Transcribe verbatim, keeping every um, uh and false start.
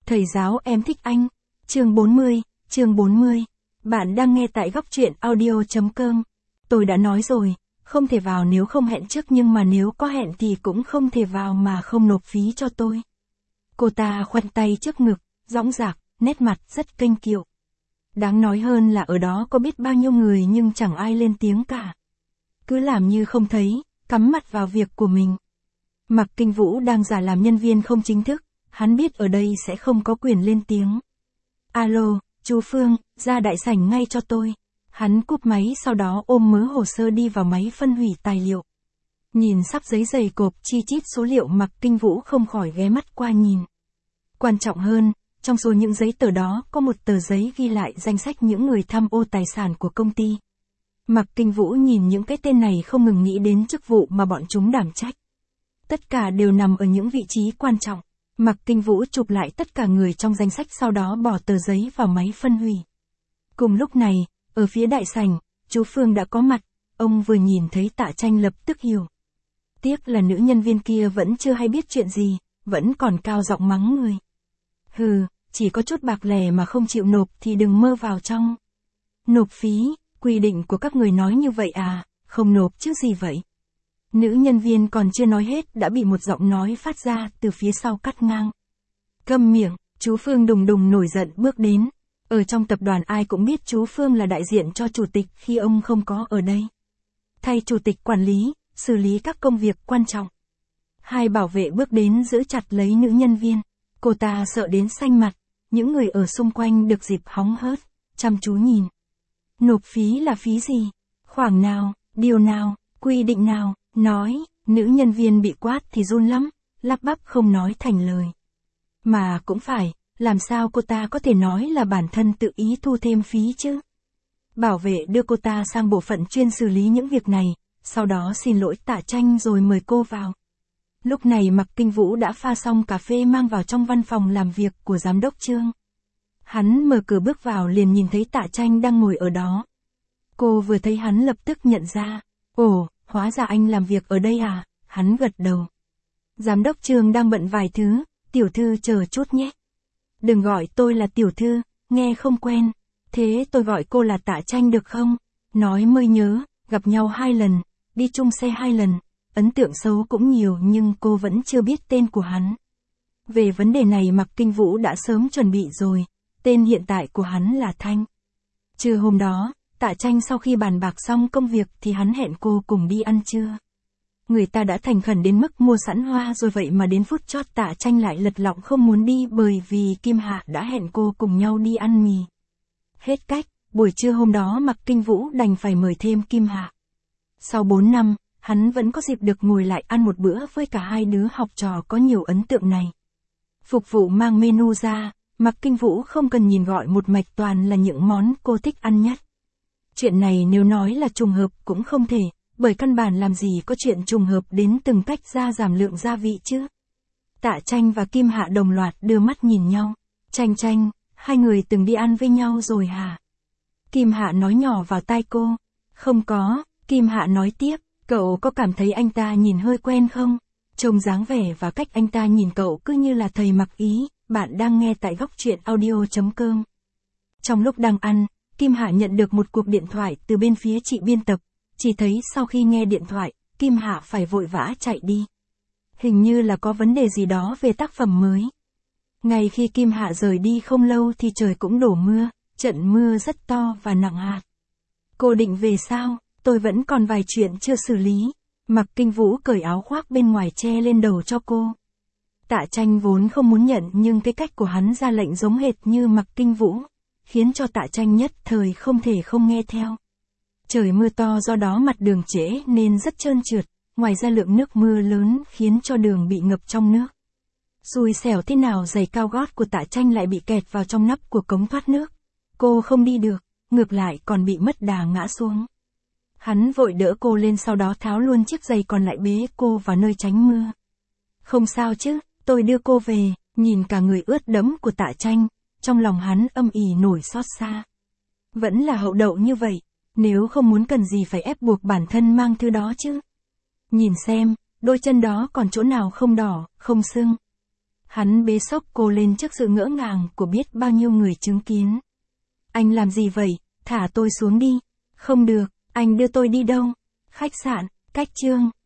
Thầy giáo em thích anh. Chương bốn mươi, chương bốn mươi. Bạn đang nghe tại góc truyện audio chấm com. Tôi đã nói rồi, không thể vào nếu không hẹn trước, nhưng mà nếu có hẹn thì cũng không thể vào mà không nộp phí cho tôi. Cô ta khoanh tay trước ngực, dõng dạc, nét mặt rất kênh kiệu. Đáng nói hơn là ở đó có biết bao nhiêu người nhưng chẳng ai lên tiếng cả. Cứ làm như không thấy, cắm mặt vào việc của mình. Mạc Kinh Vũ đang giả làm nhân viên không chính thức, hắn biết ở đây sẽ không có quyền lên tiếng. Alo, chú Phương, ra đại sảnh ngay cho tôi. Hắn cúp máy, sau đó ôm mớ hồ sơ đi vào máy phân hủy tài liệu. Nhìn sắp giấy dày cộp chi chít số liệu, Mạc Kinh Vũ không khỏi ghé mắt qua nhìn. Quan trọng hơn, trong số những giấy tờ đó có một tờ giấy ghi lại danh sách những người tham ô tài sản của công ty. Mạc Kinh Vũ nhìn những cái tên này không ngừng nghĩ đến chức vụ mà bọn chúng đảm trách. Tất cả đều nằm ở những vị trí quan trọng. Mạc Kinh Vũ chụp lại tất cả người trong danh sách, sau đó bỏ tờ giấy vào máy phân hủy. Cùng lúc này, ở phía đại sảnh, chú Phương đã có mặt. Ông vừa nhìn thấy Tạ Tranh lập tức hiểu. Tiếc là nữ nhân viên kia vẫn chưa hay biết chuyện gì, vẫn còn cao giọng mắng người. Hừ, chỉ có chút bạc lẻ mà không chịu nộp thì đừng mơ vào trong. Nộp phí, quy định của các người nói như vậy à, không nộp chứ gì vậy. Nữ nhân viên còn chưa nói hết đã bị một giọng nói phát ra từ phía sau cắt ngang. Câm miệng, chú Phương đùng đùng nổi giận bước đến. Ở trong tập đoàn ai cũng biết chú Phương là đại diện cho chủ tịch khi ông không có ở đây. Thay chủ tịch quản lý, xử lý các công việc quan trọng. Hai bảo vệ bước đến giữ chặt lấy nữ nhân viên. Cô ta sợ đến xanh mặt, những người ở xung quanh được dịp hóng hớt, chăm chú nhìn. Nộp phí là phí gì? Khoảng nào? Điều nào? Quy định nào? Nói, nữ nhân viên bị quát thì run lắm, lắp bắp không nói thành lời. Mà cũng phải, làm sao cô ta có thể nói là bản thân tự ý thu thêm phí chứ? Bảo vệ đưa cô ta sang bộ phận chuyên xử lý những việc này, sau đó xin lỗi Tạ Tranh rồi mời cô vào. Lúc này Mạc Kinh Vũ đã pha xong cà phê mang vào trong văn phòng làm việc của giám đốc Trương. Hắn mở cửa bước vào liền nhìn thấy Tạ Tranh đang ngồi ở đó. Cô vừa thấy hắn lập tức nhận ra. Ồ, hóa ra anh làm việc ở đây à? Hắn gật đầu. Giám đốc Trương đang bận vài thứ, tiểu thư chờ chút nhé. Đừng gọi tôi là tiểu thư, nghe không quen. Thế tôi gọi cô là Tạ Tranh được không? Nói mới nhớ, gặp nhau hai lần, đi chung xe hai lần. Ấn tượng xấu cũng nhiều nhưng cô vẫn chưa biết tên của hắn. Về vấn đề này Mạc Kinh Vũ đã sớm chuẩn bị rồi, tên hiện tại của hắn là Thanh. Trưa hôm đó, Tạ Tranh sau khi bàn bạc xong công việc thì hắn hẹn cô cùng đi ăn trưa. Người ta đã thành khẩn đến mức mua sẵn hoa rồi, vậy mà đến phút chót Tạ Tranh lại lật lọng không muốn đi bởi vì Kim Hạ đã hẹn cô cùng nhau đi ăn mì. Hết cách, buổi trưa hôm đó Mạc Kinh Vũ đành phải mời thêm Kim Hạ. Sau bốn năm, hắn vẫn có dịp được ngồi lại ăn một bữa với cả hai đứa học trò có nhiều ấn tượng này. Phục vụ mang menu ra, Mạc Kinh Vũ không cần nhìn gọi một mạch toàn là những món cô thích ăn nhất. Chuyện này nếu nói là trùng hợp cũng không thể, bởi căn bản làm gì có chuyện trùng hợp đến từng cách ra giảm lượng gia vị chứ. Tạ Tranh và Kim Hạ đồng loạt đưa mắt nhìn nhau. Tranh Tranh, hai người từng đi ăn với nhau rồi hả? Kim Hạ nói nhỏ vào tai cô. Không có, Kim Hạ nói tiếp. Cậu có cảm thấy anh ta nhìn hơi quen không? Trông dáng vẻ và cách anh ta nhìn cậu cứ như là thầy Mặc Ý. Bạn đang nghe tại góc truyện audio chấm com. Trong lúc đang ăn, Kim Hạ nhận được một cuộc điện thoại từ bên phía chị biên tập. Chỉ thấy sau khi nghe điện thoại, Kim Hạ phải vội vã chạy đi. Hình như là có vấn đề gì đó về tác phẩm mới. Ngay khi Kim Hạ rời đi không lâu thì trời cũng đổ mưa, trận mưa rất to và nặng hạt. Cô định về sao? Tôi vẫn còn vài chuyện chưa xử lý. Mạc Kinh Vũ cởi áo khoác bên ngoài che lên đầu cho cô. Tạ Tranh vốn không muốn nhận nhưng cái cách của hắn ra lệnh giống hệt như Mạc Kinh Vũ, khiến cho Tạ Tranh nhất thời không thể không nghe theo. Trời mưa to do đó mặt đường trễ nên rất trơn trượt, ngoài ra lượng nước mưa lớn khiến cho đường bị ngập trong nước. Xui xẻo thế nào giày cao gót của Tạ Tranh lại bị kẹt vào trong nắp của cống thoát nước. Cô không đi được, ngược lại còn bị mất đà ngã xuống. Hắn vội đỡ cô lên, sau đó tháo luôn chiếc giày còn lại bế cô vào nơi tránh mưa. Không sao chứ, tôi đưa cô về. Nhìn cả người ướt đẫm của Tạ Tranh, trong lòng hắn âm ỉ nổi xót xa. Vẫn là hậu đậu như vậy, nếu không muốn cần gì phải ép buộc bản thân mang thứ đó chứ. Nhìn xem, đôi chân đó còn chỗ nào không đỏ, không sưng. Hắn bế xốc cô lên trước sự ngỡ ngàng của biết bao nhiêu người chứng kiến. Anh làm gì vậy? Thả tôi xuống đi. Không được, anh đưa tôi đi đâu? Khách sạn, cách Trương.